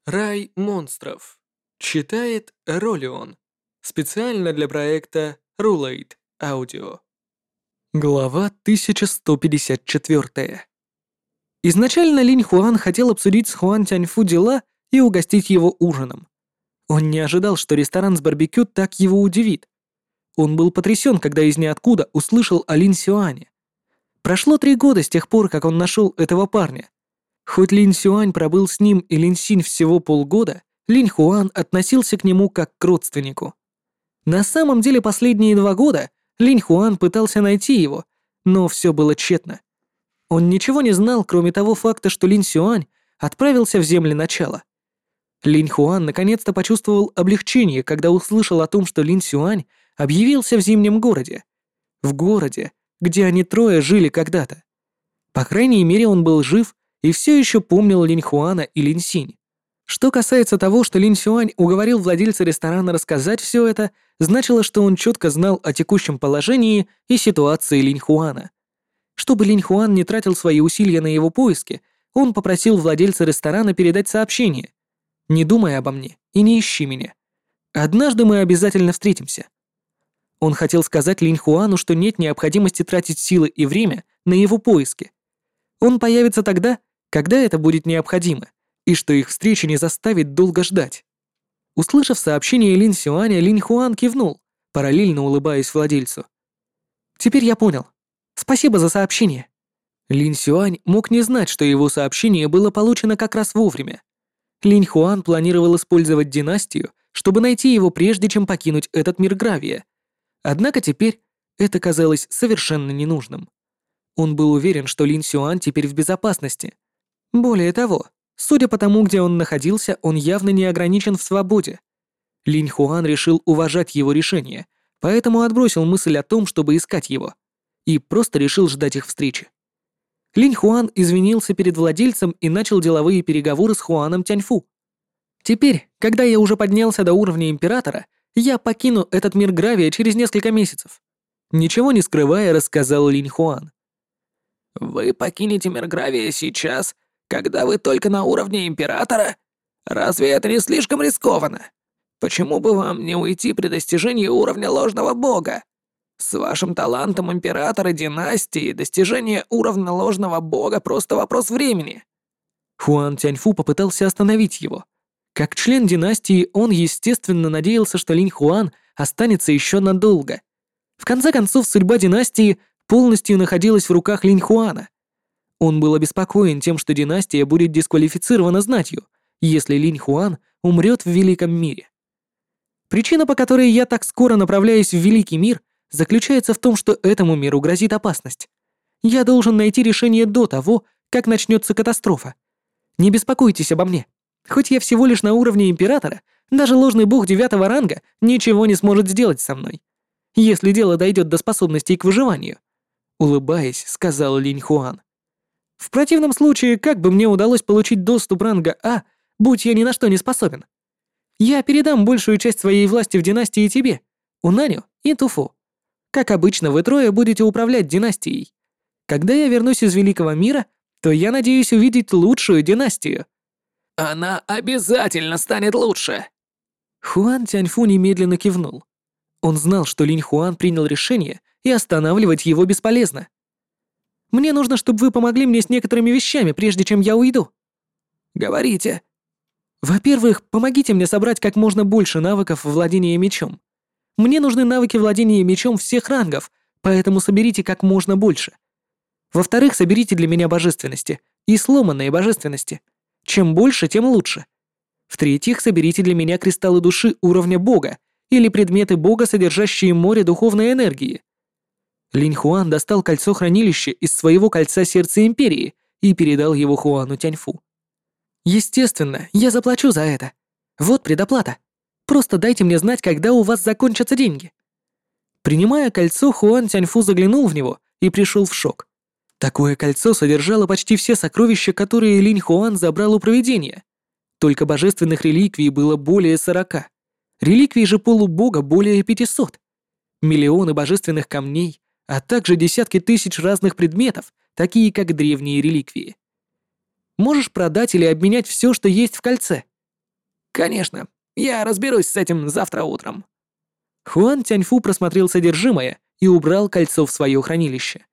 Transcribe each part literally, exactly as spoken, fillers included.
Рай монстров. Читает Ролион. Специально для проекта Rulate Audio. Глава тысяча сто пятьдесят четыре. Изначально Линь Хуан хотел обсудить с Хуан Тяньфу дела и угостить его ужином. Он не ожидал, что ресторан с барбекю так его удивит. Он был потрясен, когда из ниоткуда услышал о Лин Сюане. Прошло три года с тех пор, как он нашел этого парня. Хоть Лин Сюань пробыл с ним и Лин Синь всего полгода, Линь Хуан относился к нему как к родственнику. На самом деле последние два года Линь Хуан пытался найти его, но все было тщетно. Он ничего не знал, кроме того факта, что Лин Сюань отправился в земли начала. Линь Хуан наконец-то почувствовал облегчение, когда услышал о том, что Лин Сюань объявился в зимнем городе. В городе, где они трое жили когда-то. По крайней мере, он был жив и все еще помнил Линь Хуана и Лин Синь. Что касается того, что Лин Сюань уговорил владельца ресторана рассказать все это, значило, что он четко знал о текущем положении и ситуации Линь Хуана. Чтобы Линь Хуан не тратил свои усилия на его поиски, он попросил владельца ресторана передать сообщение: «Не думай обо мне и не ищи меня. Однажды мы обязательно встретимся». Он хотел сказать Линь Хуану, что нет необходимости тратить силы и время на его поиски. Он появится тогда, когда это будет необходимо, и что их встреча не заставит долго ждать. Услышав сообщение Лин Сюаня, Линь Хуан кивнул, параллельно улыбаясь владельцу. «Теперь я понял. Спасибо за сообщение». Лин Сюань мог не знать, что его сообщение было получено как раз вовремя. Линь Хуан планировал использовать династию, чтобы найти его прежде, чем покинуть этот мир Гравия. Однако теперь это казалось совершенно ненужным. Он был уверен, что Лин Сюань теперь в безопасности. Более того, судя по тому, где он находился, он явно не ограничен в свободе. Линь Хуан решил уважать его решение, поэтому отбросил мысль о том, чтобы искать его, и просто решил ждать их встречи. Линь Хуан извинился перед владельцем и начал деловые переговоры с Хуаном Тяньфу. «Теперь, когда я уже поднялся до уровня императора, я покину этот мир Гравия через несколько месяцев», ничего не скрывая, рассказал Линь Хуан. «Вы покинете мир Гравия сейчас, когда вы только на уровне Императора? Разве это не слишком рискованно? Почему бы вам не уйти при достижении уровня ложного бога? С вашим талантом Императора династии достижение уровня ложного бога просто вопрос времени». Хуан Тяньфу попытался остановить его. Как член династии, он, естественно, надеялся, что Линь Хуан останется еще надолго. В конце концов, судьба династии полностью находилась в руках Линь Хуана. Он был обеспокоен тем, что династия будет дисквалифицирована знатью, если Линь Хуан умрет в Великом мире. Причина, по которой я так скоро направляюсь в Великий мир, заключается в том, что этому миру грозит опасность. Я должен найти решение до того, как начнется катастрофа. Не беспокойтесь обо мне. Хоть я всего лишь на уровне императора, даже ложный бог девятого ранга ничего не сможет сделать со мной, если дело дойдет до способностей к выживанию. Улыбаясь, сказал Линь Хуан. В противном случае, как бы мне удалось получить доступ ранга А, будь я ни на что не способен? Я передам большую часть своей власти в династии тебе, Унаню и Туфу. Как обычно, вы трое будете управлять династией. Когда я вернусь из Великого мира, то я надеюсь увидеть лучшую династию. «Она обязательно станет лучше!» Хуан Тяньфу немедленно кивнул. Он знал, что Линь Хуан принял решение, и останавливать его бесполезно. «Мне нужно, чтобы вы помогли мне с некоторыми вещами, прежде чем я уйду». «Говорите». «Во-первых, помогите мне собрать как можно больше навыков владения мечом. Мне нужны навыки владения мечом всех рангов, поэтому соберите как можно больше. Во-вторых, соберите для меня божественности и сломанные божественности. Чем больше, тем лучше. В-третьих, соберите для меня кристаллы души уровня бога или предметы бога, содержащие море духовной энергии». Линь Хуан достал кольцо хранилища из своего кольца сердца империи и передал его Хуану Тяньфу. «Естественно, я заплачу за это. Вот предоплата. Просто дайте мне знать, когда у вас закончатся деньги». Принимая кольцо, Хуан Тяньфу заглянул в него и пришел в шок. Такое кольцо содержало почти все сокровища, которые Линь Хуан забрал у провидения. Только божественных реликвий было более сорока. Реликвий же полубога более пятисот. Миллионы божественных камней, а также десятки тысяч разных предметов, такие как древние реликвии. Можешь продать или обменять все, что есть в кольце. Конечно, я разберусь с этим завтра утром. Хуан Тяньфу просмотрел содержимое и убрал кольцо в свое хранилище.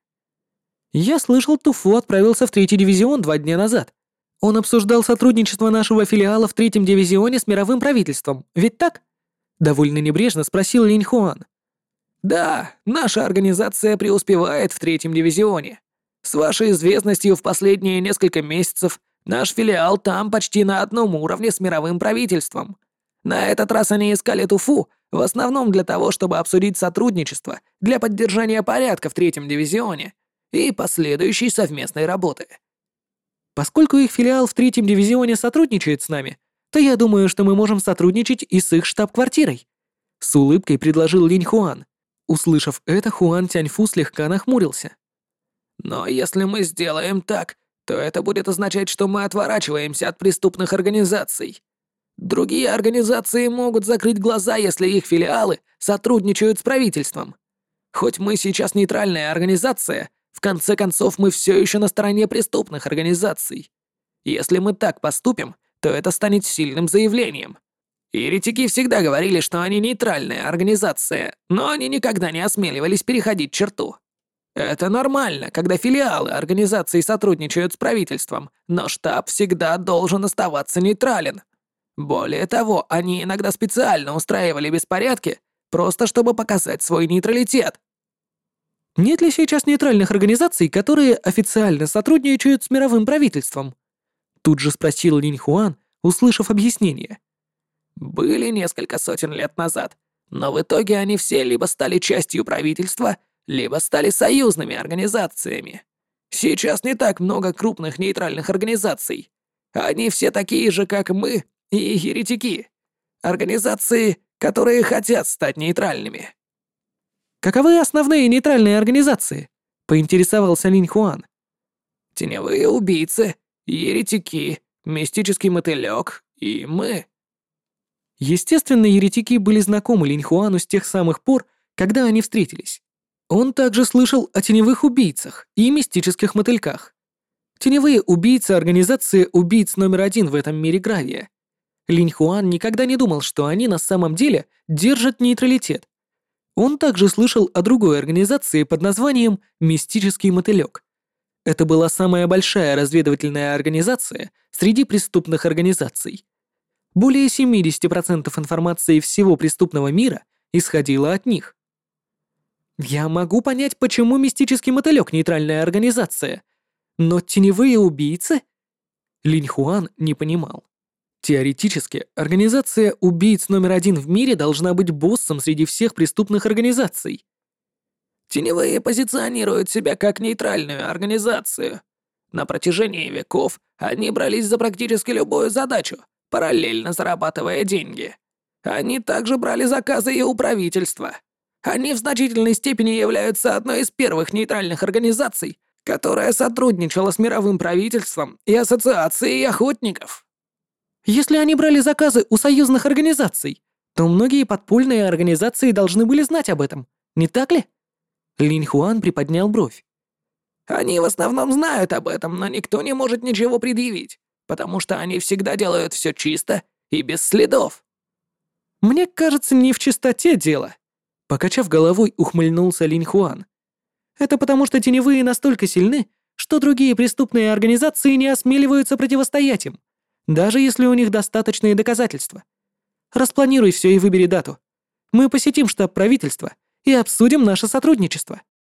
Я слышал, Туфу отправился в третий дивизион два дня назад. Он обсуждал сотрудничество нашего филиала в третьем дивизионе с мировым правительством, ведь так? Довольно небрежно спросил Линь Хуан. Да, наша организация преуспевает в третьем дивизионе. С вашей известностью в последние несколько месяцев наш филиал там почти на одном уровне с мировым правительством. На этот раз они искали Туфу в основном для того, чтобы обсудить сотрудничество для поддержания порядка в третьем дивизионе и последующей совместной работы. Поскольку их филиал в третьем дивизионе сотрудничает с нами, то я думаю, что мы можем сотрудничать и с их штаб-квартирой. С улыбкой предложил Линь Хуан. Услышав это, Хуан Тяньфу слегка нахмурился. Но если мы сделаем так, то это будет означать, что мы отворачиваемся от преступных организаций. Другие организации могут закрыть глаза, если их филиалы сотрудничают с правительством. Хоть мы сейчас нейтральная организация, в конце концов мы все еще на стороне преступных организаций. Если мы так поступим, то это станет сильным заявлением. Еретики всегда говорили, что они нейтральная организация, но они никогда не осмеливались переходить черту. Это нормально, когда филиалы организаций сотрудничают с правительством, но штаб всегда должен оставаться нейтрален. Более того, они иногда специально устраивали беспорядки, просто чтобы показать свой нейтралитет. Нет ли сейчас нейтральных организаций, которые официально сотрудничают с мировым правительством? Тут же спросил Линь Хуан, услышав объяснение. Были несколько сотен лет назад, но в итоге они все либо стали частью правительства, либо стали союзными организациями. Сейчас не так много крупных нейтральных организаций. Они все такие же, как мы и еретики. Организации, которые хотят стать нейтральными. Каковы основные нейтральные организации? Поинтересовался Линь Хуан. Теневые убийцы, еретики, мистический мотылёк и мы. Естественно, еретики были знакомы Линь Хуану с тех самых пор, когда они встретились. Он также слышал о теневых убийцах и мистических мотыльках. Теневые убийцы — организация убийц номер один в этом мире Гравия. Линь Хуан никогда не думал, что они на самом деле держат нейтралитет. Он также слышал о другой организации под названием «Мистический мотылек». Это была самая большая разведывательная организация среди преступных организаций. Более семьдесят процентов информации всего преступного мира исходило от них. Я могу понять, почему «Мистический мотылек» — нейтральная организация, но теневые убийцы? Линь Хуан не понимал. Теоретически, организация убийц номер один в мире должна быть боссом среди всех преступных организаций. Теневые позиционируют себя как нейтральную организацию. На протяжении веков они брались за практически любую задачу, параллельно зарабатывая деньги. Они также брали заказы и у правительства. Они в значительной степени являются одной из первых нейтральных организаций, которая сотрудничала с мировым правительством и ассоциацией охотников. Если они брали заказы у союзных организаций, то многие подпольные организации должны были знать об этом, не так ли? Линь Хуан приподнял бровь. Они в основном знают об этом, но никто не может ничего предъявить, потому что они всегда делают все чисто и без следов. Мне кажется, не в чистоте дело. Покачав головой, ухмыльнулся Линь Хуан. Это потому, что теневые настолько сильны, что другие преступные организации не осмеливаются противостоять им, даже если у них достаточные доказательства. Распланируй все и выбери дату. Мы посетим штаб правительства и обсудим наше сотрудничество.